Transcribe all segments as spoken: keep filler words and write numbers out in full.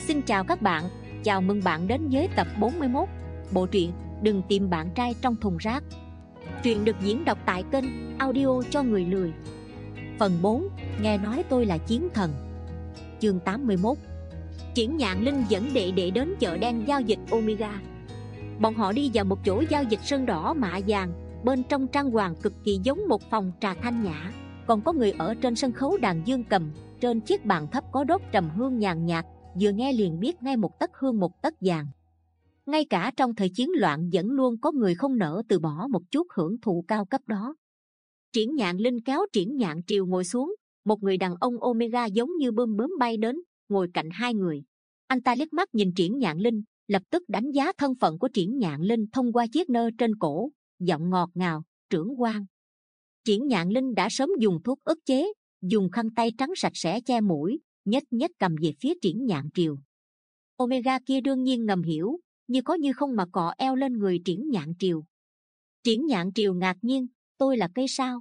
Xin chào các bạn, chào mừng bạn đến với tập bốn mươi mốt bộ truyện Đừng tìm bạn trai trong thùng rác. Truyện được diễn đọc tại kênh audio cho người lười. Phần bốn, nghe nói tôi là chiến thần. Chương tám mươi mốt. Triển Nhạn Linh dẫn đệ đệ đến chợ đen giao dịch Omega. Bọn họ đi vào một chỗ giao dịch sơn đỏ mạ vàng, bên trong trang hoàng cực kỳ giống một phòng trà thanh nhã. Còn có người ở trên sân khấu đàn dương cầm, trên chiếc bàn thấp có đốt trầm hương nhàn nhạt, vừa nghe liền biết ngay một tấc hương một tấc vàng. Ngay cả trong thời chiến loạn vẫn luôn có người không nỡ từ bỏ một chút hưởng thụ cao cấp đó. Triển Nhạn Linh kéo Triển Nhạn Triều ngồi xuống. Một người đàn ông Omega giống như bướm bướm bay đến, ngồi cạnh hai người. Anh ta liếc mắt nhìn Triển Nhạn Linh, lập tức đánh giá thân phận của Triển Nhạn Linh thông qua chiếc nơ trên cổ, giọng ngọt ngào: trưởng quan. Triển Nhạn Linh đã sớm dùng thuốc ức chế, dùng khăn tay trắng sạch sẽ che mũi, nhếch nhếch cầm về phía Triển Nhạn Triều. Omega kia đương nhiên ngầm hiểu, như có như không mà cọ eo lên người Triển Nhạn Triều. Triển Nhạn Triều ngạc nhiên: tôi là cây sao?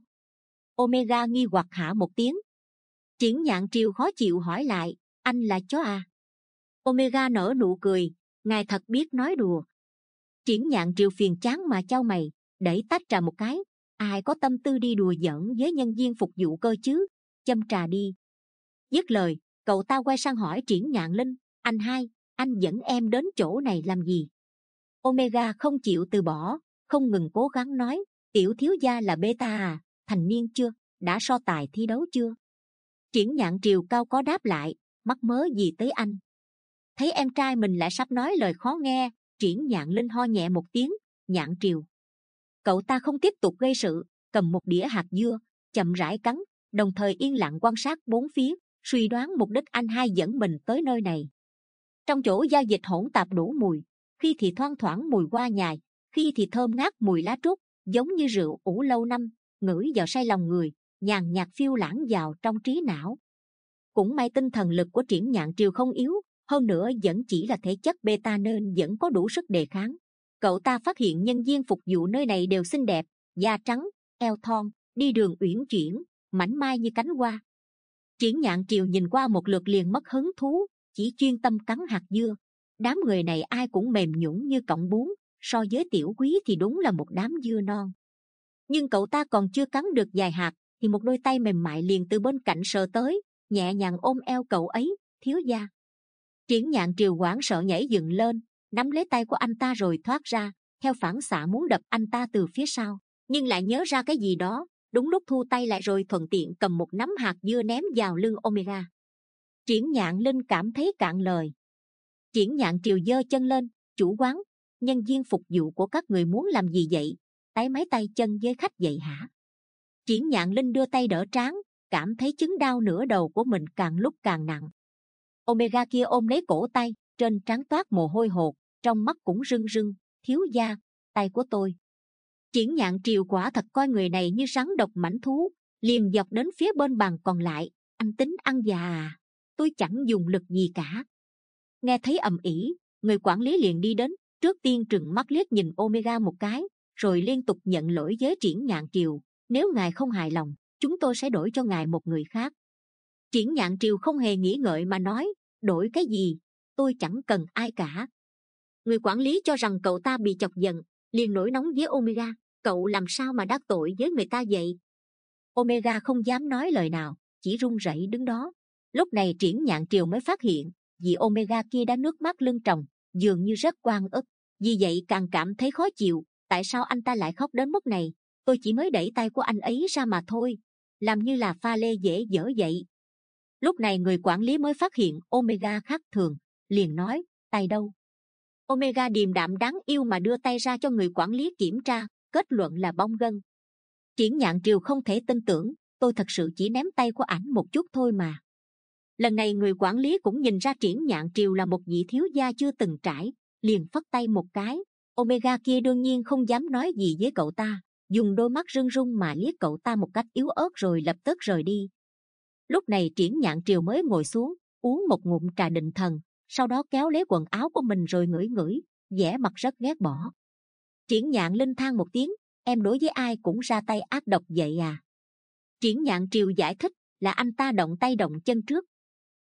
Omega nghi hoặc hạ một tiếng. Triển Nhạn Triều khó chịu hỏi lại: anh là chó à? Omega nở nụ cười: ngài thật biết nói đùa. Triển Nhạn Triều phiền chán mà chau mày, đẩy tách trà một cái: ai có tâm tư đi đùa giỡn với nhân viên phục vụ cơ chứ, châm trà đi. Dứt lời, cậu ta quay sang hỏi Triển Nhạn Linh: anh hai, anh dẫn em đến chỗ này làm gì? Omega không chịu từ bỏ, không ngừng cố gắng nói: tiểu thiếu gia là beta à, thành niên chưa, đã so tài thi đấu chưa? Triển Nhạn Triều cao có đáp lại: mắc mớ gì tới anh? Thấy em trai mình lại sắp nói lời khó nghe, Triển Nhạn Linh ho nhẹ một tiếng: Nhạn Triều. Cậu ta không tiếp tục gây sự, cầm một đĩa hạt dưa, chậm rãi cắn, đồng thời yên lặng quan sát bốn phía, suy đoán mục đích anh hai dẫn mình tới nơi này. Trong chỗ giao dịch hỗn tạp đủ mùi, khi thì thoang thoảng mùi hoa nhài, khi thì thơm ngát mùi lá trúc, giống như rượu ủ lâu năm, ngửi vào say lòng người, nhàn nhạt phiêu lãng vào trong trí não. Cũng may tinh thần lực của Triển Nhạn Triều không yếu, hơn nữa vẫn chỉ là thể chất beta nên vẫn có đủ sức đề kháng. Cậu ta phát hiện nhân viên phục vụ nơi này đều xinh đẹp, da trắng, eo thon, đi đường uyển chuyển, mảnh mai như cánh hoa. Triển Nhạn Triều nhìn qua một lượt liền mất hứng thú, chỉ chuyên tâm cắn hạt dưa. Đám người này ai cũng mềm nhũn như cọng bún, so với tiểu quý thì đúng là một đám dưa non. Nhưng cậu ta còn chưa cắn được vài hạt thì một đôi tay mềm mại liền từ bên cạnh sờ tới, nhẹ nhàng ôm eo cậu ấy: thiếu gia. Triển Nhạn Triều hoảng sợ nhảy dựng lên, nắm lấy tay của anh ta rồi thoát ra, theo phản xạ muốn đập anh ta từ phía sau, nhưng lại nhớ ra cái gì đó, đúng lúc thu tay lại rồi thuận tiện cầm một nắm hạt dưa ném vào lưng Omega. Triển Nhạn Linh cảm thấy cạn lời. Triển Nhạn Triều giơ chân lên: chủ quán, nhân viên phục vụ của các người muốn làm gì vậy, tái mấy tay chân với khách vậy hả? Triển Nhạn Linh đưa tay đỡ trán, cảm thấy chứng đau nửa đầu của mình càng lúc càng nặng. Omega kia ôm lấy cổ tay, trên trán toát mồ hôi hột, trong mắt cũng rưng rưng: thiếu gia, tay của tôi. Triển Nhạn Triều quả thật coi người này như rắn độc mãnh thú, liền dọc đến phía bên bàn còn lại: anh tính ăn già à? Tôi chẳng dùng lực gì cả. Nghe thấy ầm ĩ, người quản lý liền đi đến, trước tiên trừng mắt liếc nhìn Omega một cái, rồi liên tục nhận lỗi với Triển Nhạn Triều: nếu ngài không hài lòng, chúng tôi sẽ đổi cho ngài một người khác. Triển Nhạn Triều không hề nghĩ ngợi mà nói: đổi cái gì, tôi chẳng cần ai cả. Người quản lý cho rằng cậu ta bị chọc giận, liền nổi nóng với Omega: cậu làm sao mà đắc tội với người ta vậy? Omega không dám nói lời nào, chỉ run rẩy đứng đó. Lúc này Triển Nhạn Triều mới phát hiện, vì Omega kia đã nước mắt lưng tròng, dường như rất oan ức, vì vậy càng cảm thấy khó chịu. Tại sao anh ta lại khóc đến mức này? Tôi chỉ mới đẩy tay của anh ấy ra mà thôi, làm như là pha lê dễ dở vậy. Lúc này người quản lý mới phát hiện Omega khác thường, liền nói: tay đâu? Omega điềm đạm đáng yêu mà đưa tay ra cho người quản lý kiểm tra, kết luận là bong gân. Triển Nhạn Triều không thể tin tưởng: tôi thật sự chỉ ném tay của ảnh một chút thôi mà. Lần này người quản lý cũng nhìn ra Triển Nhạn Triều là một vị thiếu gia chưa từng trải, liền phất tay một cái. Omega kia đương nhiên không dám nói gì với cậu ta, dùng đôi mắt rưng rưng mà liếc cậu ta một cách yếu ớt rồi lập tức rời đi. Lúc này Triển Nhạn Triều mới ngồi xuống, uống một ngụm trà định thần, sau đó kéo lấy quần áo của mình rồi ngửi ngửi, vẻ mặt rất ghét bỏ. Triển Nhạn Linh than một tiếng: em đối với ai cũng ra tay ác độc vậy à? Triển Nhạn Triều giải thích: là anh ta động tay động chân trước.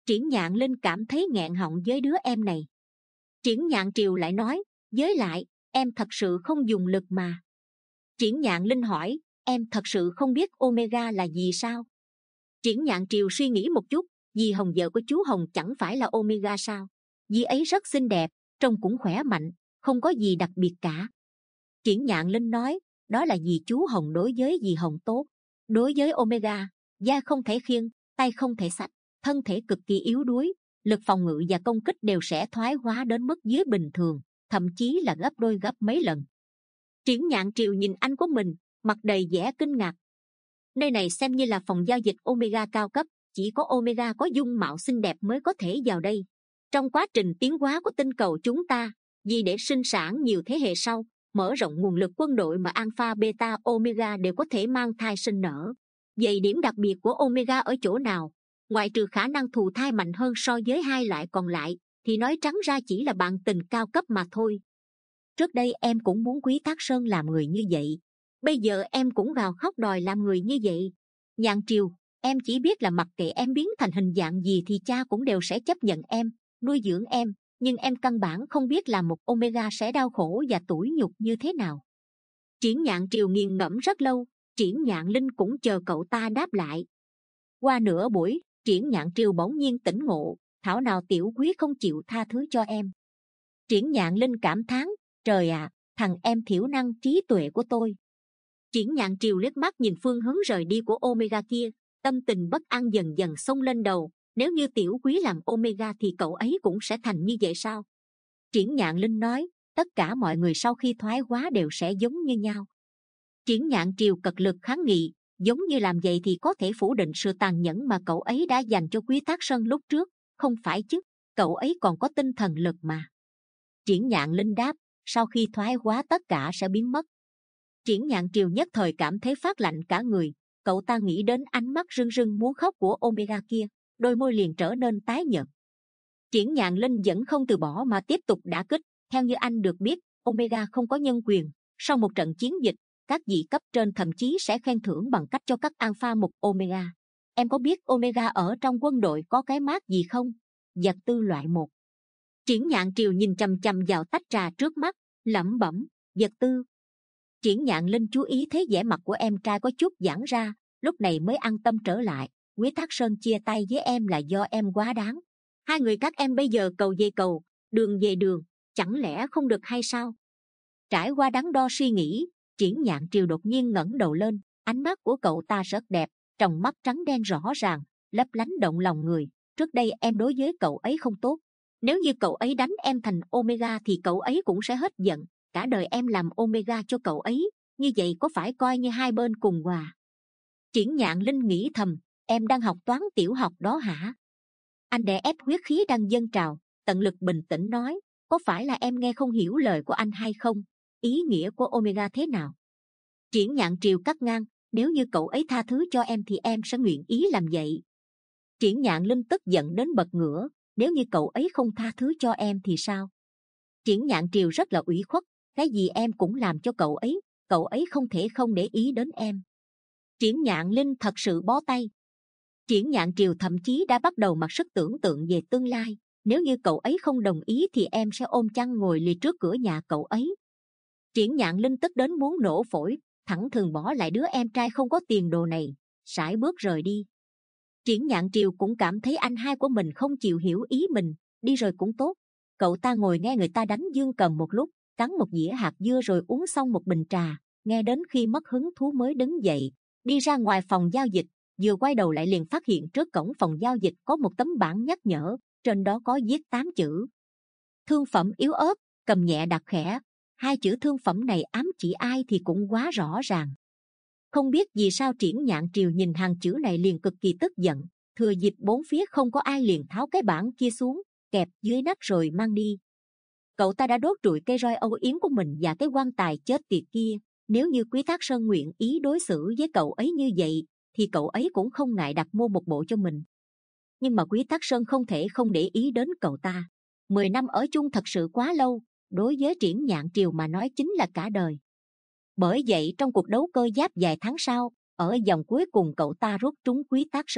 Triển Nhạn Linh cảm thấy nghẹn họng với đứa em này. Triển Nhạn Triều lại nói, với lại, em thật sự không dùng lực mà. Triển Nhạn Linh hỏi, em thật sự không biết Omega là gì sao? Triển Nhạn Triều suy nghĩ một chút, dì Hồng vợ của chú Hồng chẳng phải là Omega sao? Dì ấy rất xinh đẹp, trông cũng khỏe mạnh, không có gì đặc biệt cả. Triển Nhạn Linh nói, đó là vì chú Hồng đối với dì Hồng tốt. Đối với Omega, da không thể khiêng, tay không thể xách, thân thể cực kỳ yếu đuối, lực phòng ngự và công kích đều sẽ thoái hóa đến mức dưới bình thường, thậm chí là gấp đôi gấp mấy lần. Triển Nhạn Triều nhìn anh của mình, mặt đầy vẻ kinh ngạc. Nơi này xem như là phòng giao dịch Omega cao cấp, chỉ có Omega có dung mạo xinh đẹp mới có thể vào đây. Trong quá trình tiến hóa của tinh cầu chúng ta, vì để sinh sản nhiều thế hệ sau, mở rộng nguồn lực quân đội mà Alpha, Beta, Omega đều có thể mang thai sinh nở. Vậy điểm đặc biệt của Omega ở chỗ nào? Ngoại trừ khả năng thụ thai mạnh hơn so với hai loại còn lại, thì nói trắng ra chỉ là bạn tình cao cấp mà thôi. Trước đây em cũng muốn Quý Tác Sơn làm người như vậy. Bây giờ em cũng gào khóc đòi làm người như vậy. Nhạn Triều, em chỉ biết là mặc kệ em biến thành hình dạng gì thì cha cũng đều sẽ chấp nhận em, nuôi dưỡng em. Nhưng em căn bản không biết là một Omega sẽ đau khổ và tủi nhục như thế nào. Triển Nhạn Triều nghiền ngẫm rất lâu, Triển Nhạn Linh cũng chờ cậu ta đáp lại. Qua nửa buổi, Triển Nhạn Triều bỗng nhiên tỉnh ngộ, thảo nào tiểu quý không chịu tha thứ cho em. Triển Nhạn Linh cảm thán, trời ạ, à, thằng em thiểu năng trí tuệ của tôi. Triển Nhạn Triều liếc mắt nhìn phương hướng rời đi của Omega kia, tâm tình bất an dần dần xông lên đầu. Nếu như tiểu quý làm Omega thì cậu ấy cũng sẽ thành như vậy sao? Triển Nhạn Linh nói, tất cả mọi người sau khi thoái hóa đều sẽ giống như nhau. Triển Nhạn Triều cật lực kháng nghị, giống như làm vậy thì có thể phủ định sự tàn nhẫn mà cậu ấy đã dành cho Quý Tác Sơn lúc trước, không phải chứ, cậu ấy còn có tinh thần lực mà. Triển Nhạn Linh đáp, sau khi thoái hóa tất cả sẽ biến mất. Triển Nhạn Triều nhất thời cảm thấy phát lạnh cả người, cậu ta nghĩ đến ánh mắt rưng rưng muốn khóc của Omega kia, đôi môi liền trở nên tái nhợt. Triển Nhạn Linh vẫn không từ bỏ mà tiếp tục đả kích. Theo như anh được biết, Omega không có nhân quyền. Sau một trận chiến dịch, các vị cấp trên thậm chí sẽ khen thưởng bằng cách cho các Alpha một Omega. Em có biết Omega ở trong quân đội có cái mác gì không? Vật tư loại một. Triển Nhạn Triều nhìn chằm chằm vào tách trà trước mắt, lẩm bẩm, vật tư. Triển Nhạn Linh chú ý thấy vẻ mặt của em trai có chút giãn ra, lúc này mới an tâm trở lại. Quý Thác Sơn chia tay với em là do em quá đáng. Hai người các em bây giờ cầu về cầu, đường về đường, chẳng lẽ không được hay sao? Trải qua đắn đo suy nghĩ, Triển Nhạn Triều đột nhiên ngẩng đầu lên, ánh mắt của cậu ta rất đẹp, trong mắt trắng đen rõ ràng, lấp lánh động lòng người. Trước đây em đối với cậu ấy không tốt. Nếu như cậu ấy đánh em thành Omega thì cậu ấy cũng sẽ hết giận. Cả đời em làm Omega cho cậu ấy, như vậy có phải coi như hai bên cùng hòa? Triển Nhạn Linh nghĩ thầm, em đang học toán tiểu học đó hả? Anh đè ép huyết khí đang dâng trào, tận lực bình tĩnh nói, có phải là em nghe không hiểu lời của anh hay không? Ý nghĩa của Omega thế nào? Triển Nhạn Triều cắt ngang, nếu như cậu ấy tha thứ cho em thì em sẽ nguyện ý làm vậy. Triển Nhạn Linh tức giận đến bật ngửa, nếu như cậu ấy không tha thứ cho em thì sao? Triển Nhạn Triều rất là ủy khuất, cái gì em cũng làm cho cậu ấy, cậu ấy không thể không để ý đến em. Triển Nhạn Linh thật sự bó tay. Triển Nhạn Triều thậm chí đã bắt đầu mặc sức tưởng tượng về tương lai. Nếu như cậu ấy không đồng ý thì em sẽ ôm chăn ngồi lì trước cửa nhà cậu ấy. Triển Nhạn Linh tức đến muốn nổ phổi, thẳng thừng bỏ lại đứa em trai không có tiền đồ này, sải bước rời đi. Triển Nhạn Triều cũng cảm thấy anh hai của mình không chịu hiểu ý mình, đi rồi cũng tốt. Cậu ta ngồi nghe người ta đánh dương cầm một lúc, cắn một dĩa hạt dưa rồi uống xong một bình trà, nghe đến khi mất hứng thú mới đứng dậy, đi ra ngoài phòng giao dịch. Vừa quay đầu lại liền phát hiện trước cổng phòng giao dịch có một tấm bảng nhắc nhở, trên đó có viết tám chữ: thương phẩm yếu ớt, cầm nhẹ đặt khẽ. Hai chữ thương phẩm này ám chỉ ai thì cũng quá rõ ràng. Không biết vì sao Triển Nhạn Triều nhìn hàng chữ này liền cực kỳ tức giận, thừa dịp bốn phía không có ai liền tháo cái bảng kia xuống, kẹp dưới nách rồi mang đi. Cậu ta đã đốt trụi cây roi âu yếm của mình và cái quan tài chết tiệt kia. Nếu như Quý Thác Sơn nguyện ý đối xử với cậu ấy như vậy thì cậu ấy cũng không ngại đặt mua một bộ cho mình. Nhưng mà Quý Thác Sơn không thể không để ý đến cậu ta. Mười năm ở chung thật sự quá lâu, đối với Triển Nhạn Triều mà nói chính là cả đời. Bởi vậy trong cuộc đấu cơ giáp vài tháng sau, ở vòng cuối cùng cậu ta rút trúng Quý Thác Sơn.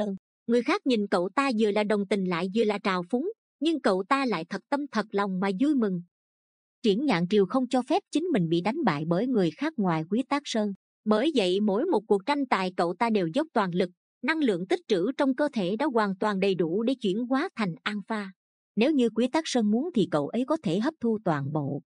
Người khác nhìn cậu ta vừa là đồng tình lại vừa là trào phúng, nhưng cậu ta lại thật tâm thật lòng mà vui mừng. Triển Nhạn Triều không cho phép chính mình bị đánh bại bởi người khác ngoài Quý Tác Sơn. Bởi vậy mỗi một cuộc tranh tài cậu ta đều dốc toàn lực, năng lượng tích trữ trong cơ thể đã hoàn toàn đầy đủ để chuyển hóa thành alpha. Nếu như Quý Tác Sơn muốn thì cậu ấy có thể hấp thu toàn bộ.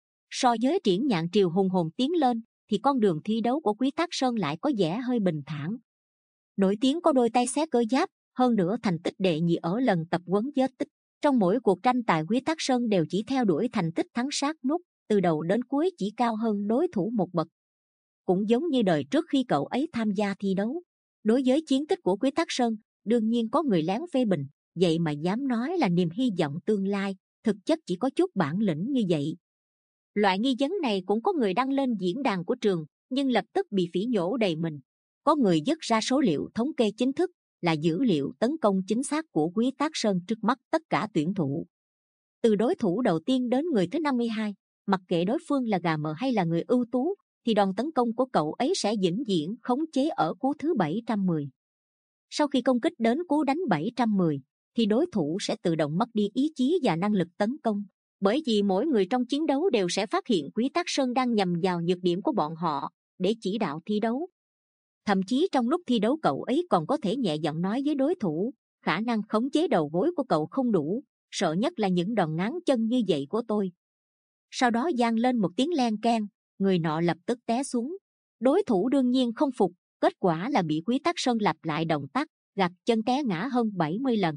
So với Triển Nhạn Triều hùng hồn tiến lên, thì con đường thi đấu của Quý Tác Sơn lại có vẻ hơi bình thản. Nổi tiếng có đôi tay xé cơ giáp, hơn nữa thành tích đệ nhị ở lần tập huấn giới tích. Trong mỗi cuộc tranh tài Quý Tác Sơn đều chỉ theo đuổi thành tích thắng sát nút, từ đầu đến cuối chỉ cao hơn đối thủ một bậc. Cũng giống như đời trước khi cậu ấy tham gia thi đấu. Đối với chiến tích của Quý Tác Sơn, đương nhiên có người lén phê bình, vậy mà dám nói là niềm hy vọng tương lai, thực chất chỉ có chút bản lĩnh như vậy. Loại nghi vấn này cũng có người đăng lên diễn đàn của trường, nhưng lập tức bị phỉ nhổ đầy mình. Có người dứt ra số liệu thống kê chính thức, là dữ liệu tấn công chính xác của Quý Tác Sơn trước mắt tất cả tuyển thủ. Từ đối thủ đầu tiên đến người thứ năm mươi hai, mặc kệ đối phương là gà mờ hay là người ưu tú, thì đòn tấn công của cậu ấy sẽ vĩnh viễn khống chế ở cú thứ bảy trăm mười. Sau khi công kích đến cú đánh bảy trăm mười, thì đối thủ sẽ tự động mất đi ý chí và năng lực tấn công. Bởi vì mỗi người trong chiến đấu đều sẽ phát hiện Quý Tác Sơn đang nhằm vào nhược điểm của bọn họ để chỉ đạo thi đấu. Thậm chí trong lúc thi đấu cậu ấy còn có thể nhẹ giọng nói với đối thủ, khả năng khống chế đầu gối của cậu không đủ, sợ nhất là những đòn ngáng chân như vậy của tôi. Sau đó vang lên một tiếng len keng, người nọ lập tức té xuống. Đối thủ đương nhiên không phục, kết quả là bị Quý Tác Sơn lặp lại động tác, gạt chân té ngã hơn bảy mươi lần.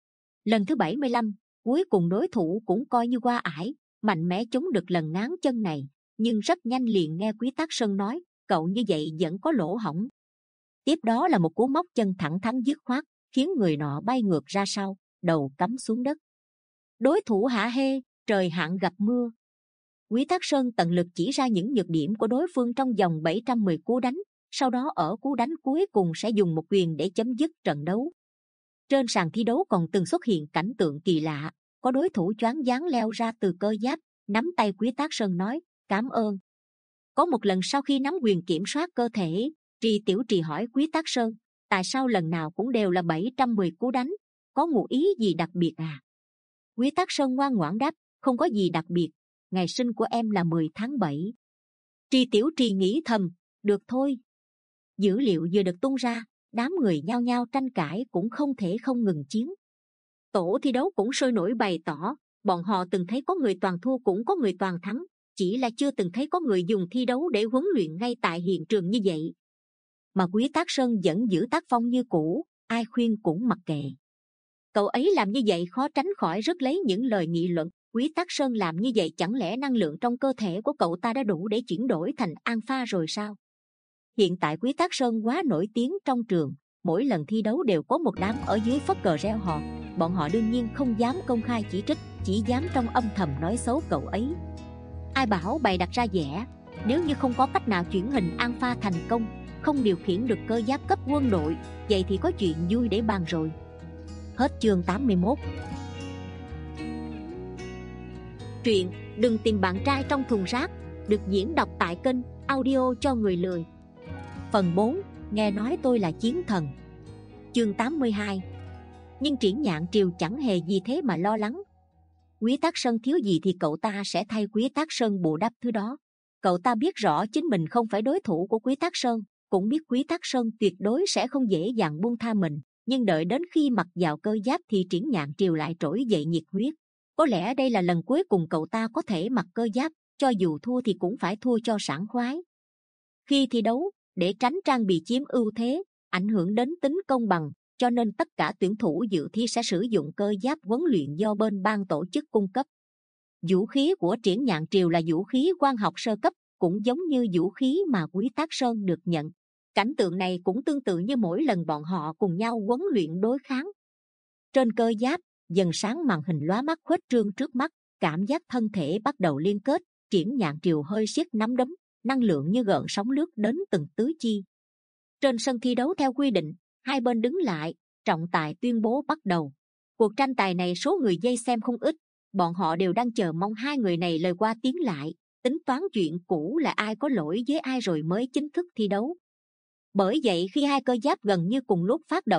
Lần thứ bảy mươi lăm, cuối cùng đối thủ cũng coi như qua ải, mạnh mẽ chống được lần ngáng chân này, nhưng rất nhanh liền nghe Quý Tác Sơn nói, cậu như vậy vẫn có lỗ hổng. Tiếp đó là một cú móc chân thẳng thắn dứt khoát, khiến người nọ bay ngược ra sau, đầu cắm xuống đất. Đối thủ hả hê, trời hạn gặp mưa. Quý Tác Sơn tận lực chỉ ra những nhược điểm của đối phương trong vòng bảy trăm mười cú đánh, sau đó ở cú đánh cuối cùng sẽ dùng một quyền để chấm dứt trận đấu. Trên sàn thi đấu còn từng xuất hiện cảnh tượng kỳ lạ, có đối thủ choáng váng leo ra từ cơ giáp, nắm tay Quý Tác Sơn nói, cảm ơn. Có một lần sau khi nắm quyền kiểm soát cơ thể, Trì Tiểu Trì hỏi Quý Tác Sơn, tại sao lần nào cũng đều là bảy trăm mười cú đánh, có ngụ ý gì đặc biệt à? Quý Tác Sơn ngoan ngoãn đáp, không có gì đặc biệt, ngày sinh của em là mười tháng bảy. Trì Tiểu Trì nghĩ thầm, được thôi. Dữ liệu vừa được tung ra, đám người nhao nhao tranh cãi cũng không thể không ngừng chiến. Tổ thi đấu cũng sôi nổi bày tỏ, bọn họ từng thấy có người toàn thua cũng có người toàn thắng, chỉ là chưa từng thấy có người dùng thi đấu để huấn luyện ngay tại hiện trường như vậy. Mà Quý Tác Sơn vẫn giữ tác phong như cũ, ai khuyên cũng mặc kệ. Cậu ấy làm như vậy khó tránh khỏi rước lấy những lời nghị luận. Quý Tác Sơn làm như vậy chẳng lẽ năng lượng trong cơ thể của cậu ta đã đủ để chuyển đổi thành alpha rồi sao? Hiện tại Quý Tác Sơn quá nổi tiếng trong trường, mỗi lần thi đấu đều có một đám ở dưới phất cờ reo hò. Bọn họ đương nhiên không dám công khai chỉ trích, chỉ dám trong âm thầm nói xấu cậu ấy. Ai bảo bày đặt ra vẻ, nếu như không có cách nào chuyển hình alpha thành công, không điều khiển được cơ giáp cấp quân đội, vậy thì có chuyện vui để bàn rồi. Hết chương tám mươi mốt. Truyện Đừng Tìm Bạn Trai Trong Thùng Rác được diễn đọc tại kênh Audio Cho Người Lười. Phần bốn. Nghe nói tôi là chiến thần. Chương tám mươi hai. Nhưng Triển Nhạn Triều chẳng hề vì thế mà lo lắng. Quý Tác Sơn thiếu gì thì cậu ta sẽ thay Quý Tác Sơn bù đắp thứ đó. Cậu ta biết rõ chính mình không phải đối thủ của Quý Tác Sơn, cũng biết Quý Tác Sơn tuyệt đối sẽ không dễ dàng buông tha mình. Nhưng đợi đến khi mặc vào cơ giáp thì Triển Nhạn Triều lại trỗi dậy nhiệt huyết. Có lẽ đây là lần cuối cùng cậu ta có thể mặc cơ giáp, cho dù thua thì cũng phải thua cho sảng khoái. Khi thi đấu, để tránh trang bị chiếm ưu thế, ảnh hưởng đến tính công bằng, cho nên tất cả tuyển thủ dự thi sẽ sử dụng cơ giáp huấn luyện do bên ban tổ chức cung cấp. Vũ khí của Triển Nhạn Triều là vũ khí quan học sơ cấp, cũng giống như vũ khí mà Quý Tác Sơn được nhận. Cảnh tượng này cũng tương tự như mỗi lần bọn họ cùng nhau huấn luyện đối kháng. Trên cơ giáp, dần sáng màn hình lóa mắt khuếch trương trước mắt, cảm giác thân thể bắt đầu liên kết. Triển Nhạn Triều hơi siết nắm đấm, năng lượng như gợn sóng lướt đến từng tứ chi. Trên sân thi đấu theo quy định, hai bên đứng lại, trọng tài tuyên bố bắt đầu. Cuộc tranh tài này số người vây xem không ít, bọn họ đều đang chờ mong hai người này lời qua tiếng lại, tính toán chuyện cũ là ai có lỗi với ai rồi mới chính thức thi đấu. Bởi vậy khi hai cơ giáp gần như cùng lúc phát động,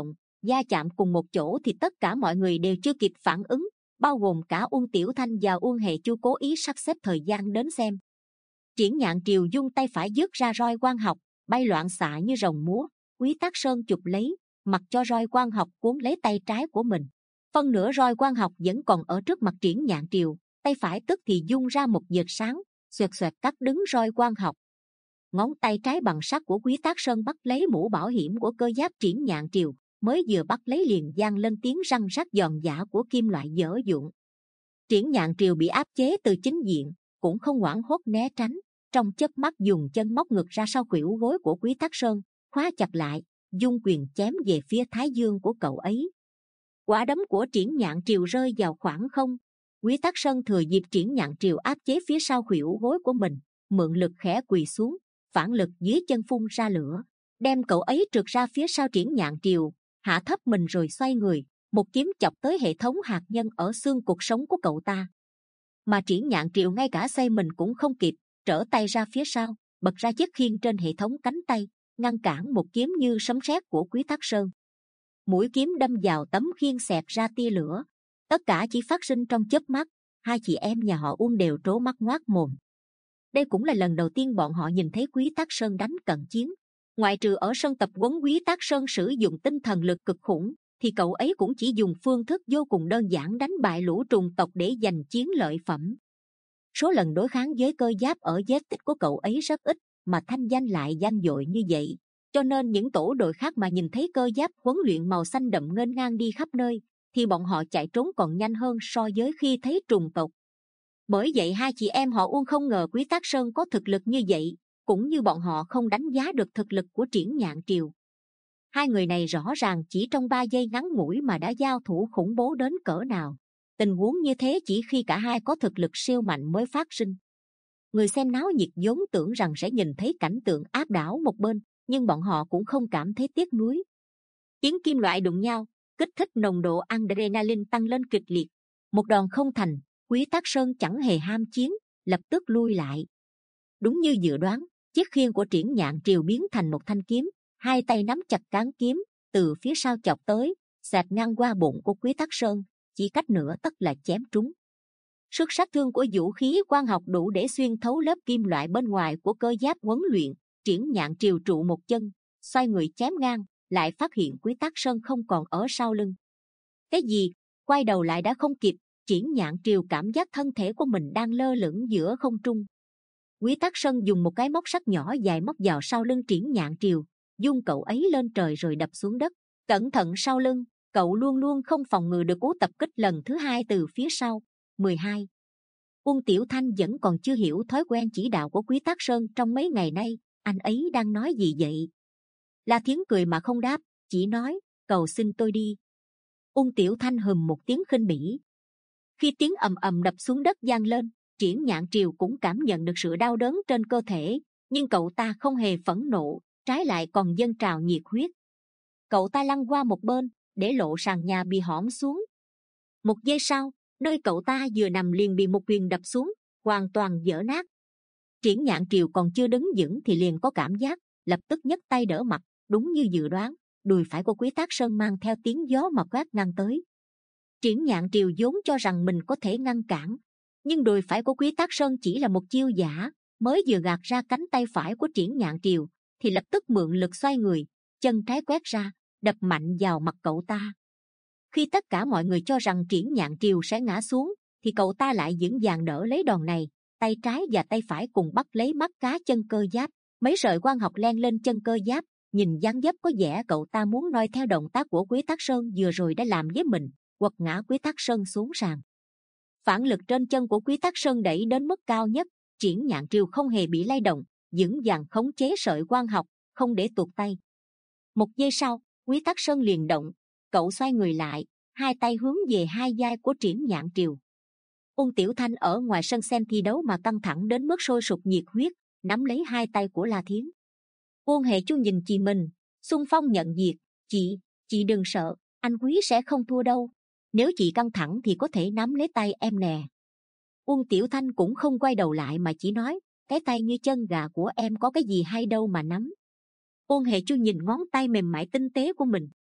va chạm cùng một chỗ thì tất cả mọi người đều chưa kịp phản ứng, bao gồm cả Uông Tiểu Thanh và Uông Hệ Chu cố ý sắp xếp thời gian đến xem. Triển Nhạn Triều dung tay phải giương ra roi quang học, bay loạn xạ như rồng múa. Quý Tắc Sơn chụp lấy, mặc cho roi quang học cuốn lấy tay trái của mình. Phân nửa roi quang học vẫn còn ở trước mặt Triển Nhạn Triều, tay phải tức thì dung ra một vệt sáng, xoẹt xoẹt cắt đứng roi quang học. Ngón tay trái bằng sắt của Quý Tắc Sơn bắt lấy mũ bảo hiểm của cơ giáp Triển Nhạn Triều, mới vừa bắt lấy liền vang lên tiếng răng rắc giòn giã của kim loại dở dụng. Triển Nhạn Triều bị áp chế từ chính diện, cũng không hoảng hốt né tránh, trong chớp mắt dùng chân móc ngực ra sau khuỷu gối của Quý Tắc Sơn, khóa chặt lại, dung quyền chém về phía thái dương của cậu ấy. Quả đấm của Triển Nhạn Triều rơi vào khoảng không. Quý Tắc Sơn thừa dịp Triển Nhạn Triều áp chế phía sau khuỷu gối của mình, mượn lực khẽ quỳ xuống, phản lực dưới chân phun ra lửa, đem cậu ấy trượt ra phía sau Triển Nhạn Triều, hạ thấp mình rồi xoay người, một kiếm chọc tới hệ thống hạt nhân ở xương cột sống của cậu ta. Mà Triển Nhạn Triều ngay cả xoay mình cũng không kịp, trở tay ra phía sau, bật ra chiếc khiên trên hệ thống cánh tay, ngăn cản một kiếm như sấm sét của Quý Tắc Sơn. Mũi kiếm đâm vào tấm khiên xẹt ra tia lửa, tất cả chỉ phát sinh trong chớp mắt. Hai chị em nhà họ Uông đều trố mắt ngoác mồm. Đây cũng là lần đầu tiên bọn họ nhìn thấy Quý Tắc Sơn đánh cận chiến. Ngoại trừ ở sân tập huấn Quý Tắc Sơn sử dụng tinh thần lực cực khủng, thì cậu ấy cũng chỉ dùng phương thức vô cùng đơn giản đánh bại lũ trùng tộc để giành chiến lợi phẩm. Số lần đối kháng với cơ giáp ở vết tích của cậu ấy rất ít, mà thanh danh lại vang dội như vậy, cho nên những tổ đội khác mà nhìn thấy cơ giáp huấn luyện màu xanh đậm nghênh ngang đi khắp nơi, thì bọn họ chạy trốn còn nhanh hơn so với khi thấy trùng tộc. Bởi vậy hai chị em họ Uông không ngờ Quý Tắc Sơn có thực lực như vậy, cũng như bọn họ không đánh giá được thực lực của Triển Nhạn Triều. Hai người này rõ ràng chỉ trong ba giây ngắn ngủi mà đã giao thủ khủng bố đến cỡ nào. Tình huống như thế chỉ khi cả hai có thực lực siêu mạnh mới phát sinh. Người xem náo nhiệt vốn tưởng rằng sẽ nhìn thấy cảnh tượng áp đảo một bên, nhưng bọn họ cũng không cảm thấy tiếc nuối. Tiếng kim loại đụng nhau, kích thích nồng độ adrenaline tăng lên kịch liệt. Một đòn không thành, Quý Tắc Sơn chẳng hề ham chiến, lập tức lui lại. Đúng như dự đoán, chiếc khiên của Triển Nhạn Triều biến thành một thanh kiếm, hai tay nắm chặt cán kiếm, từ phía sau chọc tới, xẹt ngang qua bụng của Quý Tắc Sơn, chỉ cách nửa tấc là chém trúng. Sức sát thương của vũ khí quang học đủ để xuyên thấu lớp kim loại bên ngoài của cơ giáp huấn luyện. Triển Nhạn Triều trụ một chân, xoay người chém ngang, lại phát hiện Quý Tắc Sơn không còn ở sau lưng. Cái gì? Quay đầu lại đã không kịp. Triển Nhạn Triều cảm giác thân thể của mình đang lơ lửng giữa không trung. Quý Tắc Sơn dùng một cái móc sắt nhỏ dài móc vào sau lưng Triển Nhạn Triều, dung cậu ấy lên trời rồi đập xuống đất. Cẩn thận sau lưng, cậu luôn luôn không phòng ngừa được cú tập kích lần thứ hai từ phía sau. mười hai. Uông Tiểu Thanh vẫn còn chưa hiểu thói quen chỉ đạo của Quý Tắc Sơn trong mấy ngày nay. Anh ấy đang nói gì vậy? La Thiến cười mà không đáp, chỉ nói, cầu xin tôi đi. Uông Tiểu Thanh hừm một tiếng khinh bỉ. Khi tiếng ầm ầm đập xuống đất vang lên, Triển Nhạn Triều cũng cảm nhận được sự đau đớn trên cơ thể, nhưng cậu ta không hề phẫn nộ, trái lại còn dâng trào nhiệt huyết. Cậu ta lăn qua một bên, để lộ sàn nhà bị hõm xuống. Một giây sau, nơi cậu ta vừa nằm liền bị một quyền đập xuống, hoàn toàn vỡ nát. Triển Nhạn Triều còn chưa đứng vững thì liền có cảm giác, lập tức nhấc tay đỡ mặt. Đúng như dự đoán, đùi phải của Quý Tắc Sơn mang theo tiếng gió mà quét ngang tới. Triển Nhạn Triều vốn cho rằng mình có thể ngăn cản, nhưng đùi phải của Quý Tắc Sơn chỉ là một chiêu giả, mới vừa gạt ra cánh tay phải của Triển Nhạn Triều thì lập tức mượn lực xoay người, chân trái quét ra, đập mạnh vào mặt cậu ta. Khi tất cả mọi người cho rằng Triển Nhạn Triều sẽ ngã xuống, thì cậu ta lại vững vàng đỡ lấy đòn này, tay trái và tay phải cùng bắt lấy mắt cá chân cơ giáp, mấy sợi quang học len lên chân cơ giáp. Nhìn dáng dấp có vẻ cậu ta muốn noi theo động tác của Quý Tắc Sơn vừa rồi đã làm với mình, quật ngã Quý Tắc Sơn xuống sàn. Phản lực trên chân của Quý Tắc Sơn đẩy đến mức cao nhất, Triển Nhạn Triều không hề bị lay động, vững vàng khống chế sợi quang học, không để tuột tay. Một giây sau, Quý Tắc Sơn liền động, cậu xoay người lại, hai tay hướng về hai vai của Triển Nhạn Triều. Uông Tiểu Thanh ở ngoài sân xem thi đấu mà căng thẳng đến mức sôi sục nhiệt huyết, nắm lấy hai tay của La Thiến. Uông Hệ Chu nhìn chị mình, xung phong nhận việc. Chị, chị đừng sợ, anh Quý sẽ không thua đâu. Nếu chị căng thẳng thì có thể nắm lấy tay em nè. Uông Tiểu Thanh cũng không quay đầu lại mà chỉ nói, cái tay như chân gà của em có cái gì hay đâu mà nắm. Uông Hệ Chu nhìn ngón tay mềm mại tinh tế của mình.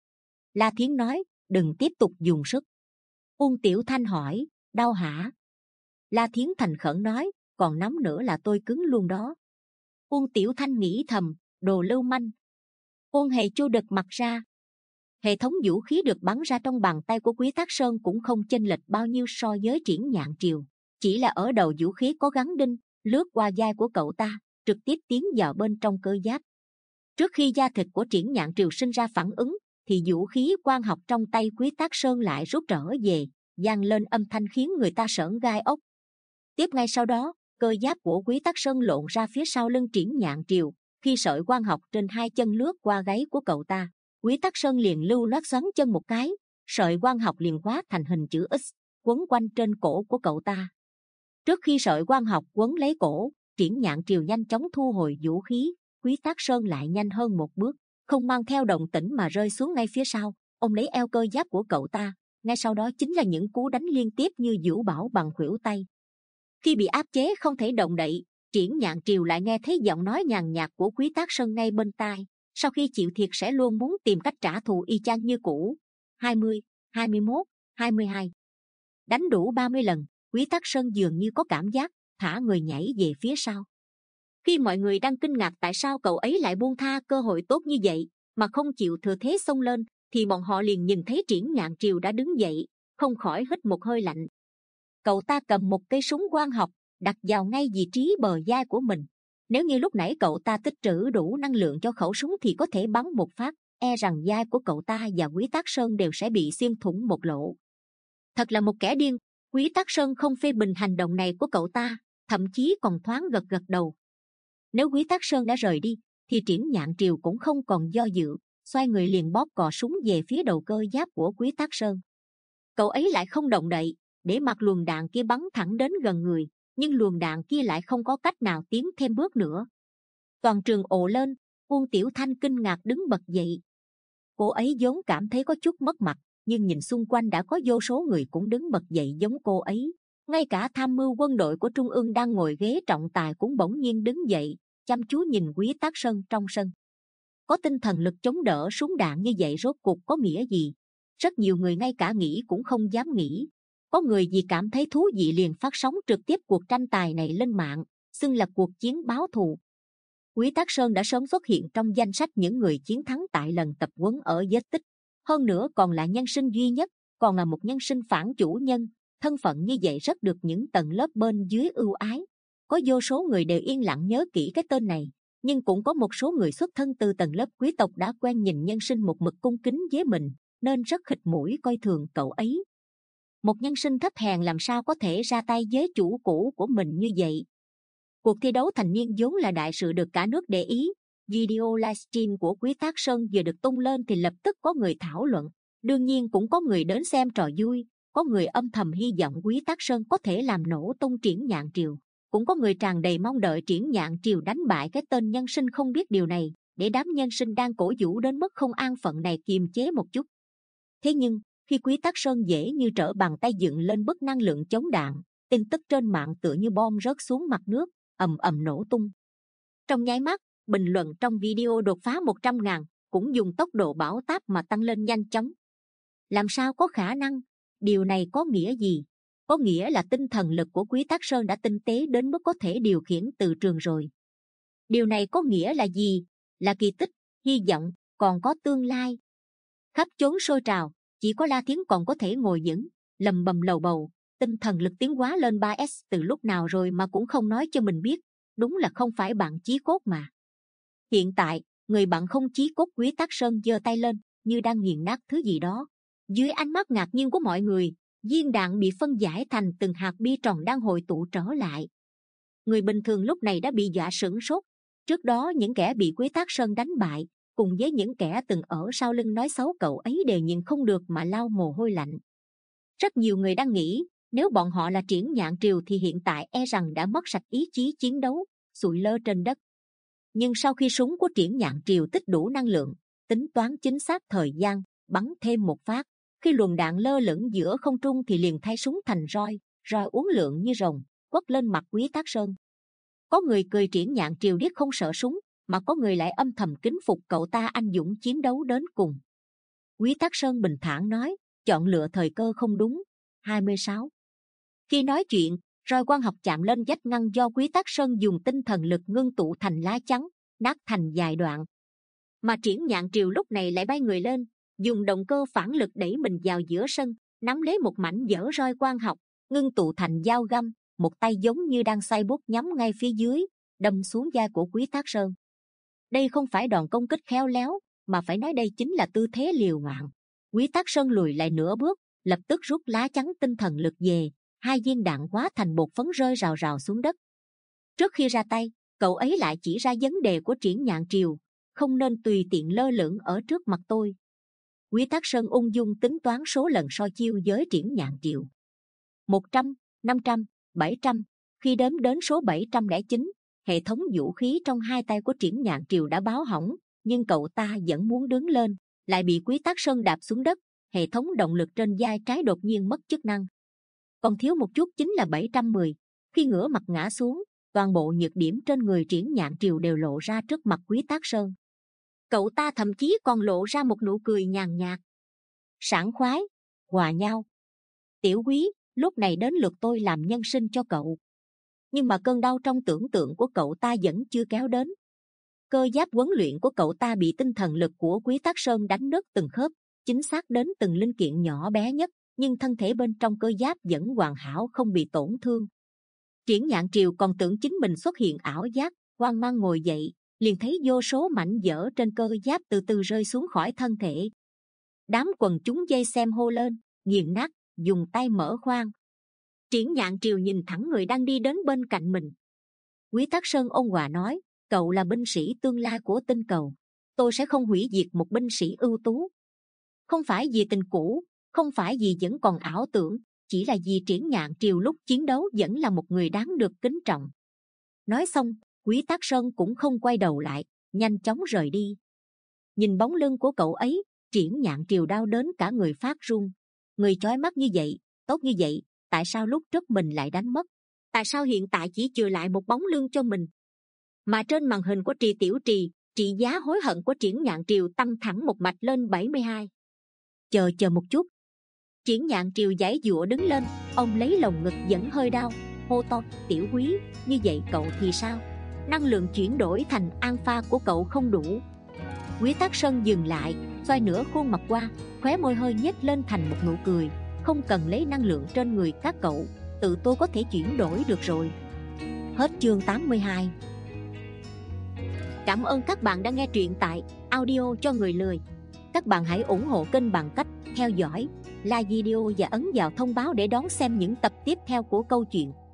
La Thiến nói, đừng tiếp tục dùng sức. Uông Tiểu Thanh hỏi, đau hả? La Thiến thành khẩn nói, còn nắm nữa là tôi cứng luôn đó. Uông Tiểu Thanh nghĩ thầm, đồ lưu manh. Uông Hề Chu đực mặt ra. Hệ thống vũ khí được bắn ra trong bàn tay của Quý Tác Sơn cũng không chênh lệch bao nhiêu so với Triển Nhạn Triều, chỉ là ở đầu vũ khí có gắn đinh, lướt qua vai của cậu ta, trực tiếp tiến vào bên trong cơ giáp. Trước khi da thịt của Triển Nhạn Triều sinh ra phản ứng, thì vũ khí quang học trong tay Quý Tác Sơn lại rút trở về, vang lên âm thanh khiến người ta sởn gai ốc. Tiếp ngay sau đó, cơ giáp của Quý Tác Sơn lộn ra phía sau lưng Triển Nhạn Triều. Khi sợi quang học trên hai chân lướt qua gáy của cậu ta, Quý Tác Sơn liền lưu loát xoắn chân một cái, sợi quang học liền hóa thành hình chữ X, quấn quanh trên cổ của cậu ta. Trước khi sợi quang học quấn lấy cổ, Triển Nhạn Triều nhanh chóng thu hồi vũ khí. Quý Tác Sơn lại nhanh hơn một bước, không mang theo động tĩnh mà rơi xuống ngay phía sau, ôm lấy eo cơ giáp của cậu ta. Ngay sau đó chính là những cú đánh liên tiếp như vũ bảo bằng khuỷu tay. Khi bị áp chế không thể động đậy, Triển Nhạn Triều lại nghe thấy giọng nói nhàn nhạt của Quý Tác Sơn ngay bên tai. Sau khi chịu thiệt sẽ luôn muốn tìm cách trả thù y chang như cũ. hai mươi, hai mươi mốt, hai mươi hai. Đánh đủ ba mươi lần, Quý Tác Sơn dường như có cảm giác, thả người nhảy về phía sau. Khi mọi người đang kinh ngạc tại sao cậu ấy lại buông tha cơ hội tốt như vậy, mà không chịu thừa thế xông lên, thì bọn họ liền nhìn thấy Triển Nhạn Triều đã đứng dậy, không khỏi hít một hơi lạnh. Cậu ta cầm một cây súng quang học, đặt vào ngay vị trí bờ vai của mình. Nếu như lúc nãy cậu ta tích trữ đủ năng lượng cho khẩu súng thì có thể bắn một phát, e rằng vai của cậu ta và Quý Tác Sơn đều sẽ bị xuyên thủng một lỗ. Thật là một kẻ điên. Quý Tác Sơn không phê bình hành động này của cậu ta, thậm chí còn thoáng gật gật đầu. Nếu Quý Tác Sơn đã rời đi, thì Triển Nhạn Triều cũng không còn do dự, xoay người liền bóp cò súng về phía đầu cơ giáp của Quý Tác Sơn. Cậu ấy lại không động đậy, để mặc luồng đạn kia bắn thẳng đến gần người, nhưng luồng đạn kia lại không có cách nào tiến thêm bước nữa. Toàn trường ồ lên. Uông Tiểu Thanh kinh ngạc đứng bật dậy. Cô ấy vốn cảm thấy có chút mất mặt, nhưng nhìn xung quanh đã có vô số người cũng đứng bật dậy giống cô ấy. Ngay cả tham mưu quân đội của Trung ương đang ngồi ghế trọng tài cũng bỗng nhiên đứng dậy, chăm chú nhìn Quý Tác Sơn trong sân. Có tinh thần lực chống đỡ súng đạn như vậy rốt cuộc có nghĩa gì? Rất nhiều người ngay cả nghĩ cũng không dám nghĩ. Có người vì cảm thấy thú vị liền phát sóng trực tiếp cuộc tranh tài này lên mạng, xưng là cuộc chiến báo thù. Quý Tác Sơn đã sớm xuất hiện trong danh sách những người chiến thắng tại lần tập huấn ở Vết Tích. Hơn nữa còn là nhân sinh duy nhất, còn là một nhân sinh phản chủ nhân. Thân phận như vậy rất được những tầng lớp bên dưới ưu ái. Có vô số người đều yên lặng nhớ kỹ cái tên này, nhưng cũng có một số người xuất thân từ tầng lớp quý tộc đã quen nhìn nhân sinh một mực cung kính với mình, nên rất khịt mũi coi thường cậu ấy. Một nhân sinh thấp hèn làm sao có thể ra tay với chủ cũ của mình như vậy? Cuộc thi đấu thành niên vốn là đại sự được cả nước để ý. Video livestream của Quý Tác Sơn vừa được tung lên thì lập tức có người thảo luận. Đương nhiên cũng có người đến xem trò vui, có người âm thầm hy vọng Quý Tác Sơn có thể làm nổ tung Triển Nhạn Triều, cũng có người tràn đầy mong đợi Triển Nhạn Triều đánh bại cái tên nhân sinh không biết điều này, để đám nhân sinh đang cổ vũ đến mức không an phận này kiềm chế một chút. Thế nhưng khi Quý Tác Sơn dễ như trở bàn tay dựng lên bức năng lượng chống đạn, tin tức trên mạng tựa như bom rớt xuống mặt nước, ầm ầm nổ tung. Trong nháy mắt, bình luận trong video đột phá một trăm ngàn, cũng dùng tốc độ bão táp mà tăng lên nhanh chóng. Làm sao có khả năng? Điều này có nghĩa gì? Có nghĩa là tinh thần lực của Quý Tác Sơn đã tinh tế đến mức có thể điều khiển từ trường rồi. Điều này có nghĩa là gì? Là kỳ tích, hy vọng, còn có tương lai. Khắp chốn sôi trào, chỉ có La Thiến còn có thể ngồi vững, lầm bầm lầu bầu. Tinh thần lực tiến hóa lên ba S từ lúc nào rồi mà cũng không nói cho mình biết. Đúng là không phải bạn chí cốt mà. Hiện tại, người bạn không chí cốt Quý Tác Sơn giơ tay lên, như đang nghiền nát thứ gì đó. Dưới ánh mắt ngạc nhiên của mọi người, viên đạn bị phân giải thành từng hạt bi tròn đang hội tụ trở lại. Người bình thường lúc này đã bị dọa sửng sốt. Trước đó những kẻ bị Quý Tác Sơn đánh bại, cùng với những kẻ từng ở sau lưng nói xấu cậu ấy đều nhìn không được mà lau mồ hôi lạnh. Rất nhiều người đang nghĩ, nếu bọn họ là Triển Nhạn Triều thì hiện tại e rằng đã mất sạch ý chí chiến đấu, sụi lơ trên đất. Nhưng sau khi súng của Triển Nhạn Triều tích đủ năng lượng, tính toán chính xác thời gian, bắn thêm một phát, khi luồng đạn lơ lửng giữa không trung thì liền thay súng thành roi, roi uốn lượn như rồng, quất lên mặt Quý Tác Sơn. Có người cười Triển Nhạn Triều điếc không sợ súng, mà có người lại âm thầm kính phục cậu ta anh dũng chiến đấu đến cùng. Quý Tắc Sơn bình thản nói, chọn lựa thời cơ không đúng. hai mươi sáu. Khi nói chuyện, roi quang học chạm lên vách ngăn do Quý Tắc Sơn dùng tinh thần lực ngưng tụ thành lá chắn, nát thành vài đoạn. Mà Triển Nhạn Triều lúc này lại bay người lên, dùng động cơ phản lực đẩy mình vào giữa sân, nắm lấy một mảnh vỡ roi quang học, ngưng tụ thành dao găm, một tay giống như đang xoay bút nhắm ngay phía dưới, đâm xuống vai của Quý Tắc Sơn. Đây không phải đòn công kích khéo léo, mà phải nói đây chính là tư thế liều mạng. Quý Tắc Sơn lùi lại nửa bước, lập tức rút lá chắn tinh thần lực về, hai viên đạn hóa thành bột phấn rơi rào rào xuống đất. Trước khi ra tay, cậu ấy lại chỉ ra vấn đề của Triển Nhạn Triều, không nên tùy tiện lơ lửng ở trước mặt tôi. Quý Tắc Sơn ung dung tính toán số lần so chiêu với Triển Nhạn Triều. Một trăm, năm trăm, bảy trăm. Khi đếm đến số bảy trăm lẻ chín, hệ thống vũ khí trong hai tay của Triển Nhạn Triều đã báo hỏng, nhưng cậu ta vẫn muốn đứng lên, lại bị Quý Tắc Sơn đạp xuống đất. Hệ thống động lực trên vai trái đột nhiên mất chức năng. Còn thiếu một chút chính là bảy trăm mười. Khi ngửa mặt ngã xuống, toàn bộ nhược điểm trên người Triển Nhạn Triều đều lộ ra trước mặt Quý Tắc Sơn. Cậu ta thậm chí còn lộ ra một nụ cười nhàn nhạt, sảng khoái, hòa nhau. Tiểu Quý, lúc này đến lượt tôi làm nhân sinh cho cậu. Nhưng mà cơn đau trong tưởng tượng của cậu ta vẫn chưa kéo đến. Cơ giáp huấn luyện của cậu ta bị tinh thần lực của Quý Tắc Sơn đánh nứt từng khớp, chính xác đến từng linh kiện nhỏ bé nhất, nhưng thân thể bên trong cơ giáp vẫn hoàn hảo không bị tổn thương. Triển Nhạn Triều còn tưởng chính mình xuất hiện ảo giác, hoang mang ngồi dậy, liền thấy vô số mảnh vỡ trên cơ giáp từ từ rơi xuống khỏi thân thể. Đám quần chúng vây xem hô lên, nghiền nát, dùng tay mở khoang. Triển Nhạn Triều nhìn thẳng người đang đi đến bên cạnh mình. Quý Tắc Sơn ôn hòa nói, cậu là binh sĩ tương lai của tinh cầu, tôi sẽ không hủy diệt một binh sĩ ưu tú. Không phải vì tình cũ, không phải vì vẫn còn ảo tưởng, chỉ là vì Triển Nhạn Triều lúc chiến đấu vẫn là một người đáng được kính trọng. Nói xong, Quý Tắc Sơn cũng không quay đầu lại, nhanh chóng rời đi. Nhìn bóng lưng của cậu ấy, Triển Nhạn Triều đau đến cả người phát run. Người chói mắt như vậy, tốt như vậy, tại sao lúc trước mình lại đánh mất? Tại sao hiện tại chỉ chừa lại một bóng lưng cho mình? Mà trên màn hình của Trì Tiểu Trì, trị giá hối hận của Triển Nhạn Triều tăng thẳng một mạch lên bảy mươi hai. Chờ chờ một chút. Triển Nhạn Triều giãy giụa đứng lên, ông lấy lồng ngực vẫn hơi đau, hô to, Tiểu Quý, như vậy cậu thì sao? Năng lượng chuyển đổi thành alpha của cậu không đủ. Quý Tắc Sơn dừng lại, xoay nửa khuôn mặt qua, khóe môi hơi nhếch lên thành một nụ cười, không cần lấy năng lượng trên người các cậu, tự tôi có thể chuyển đổi được rồi. Hết chương tám mươi hai. Cảm ơn các bạn đã nghe truyện tại audio cho người lười. Các bạn hãy ủng hộ kênh bằng cách theo dõi, like video và ấn vào thông báo để đón xem những tập tiếp theo của câu chuyện.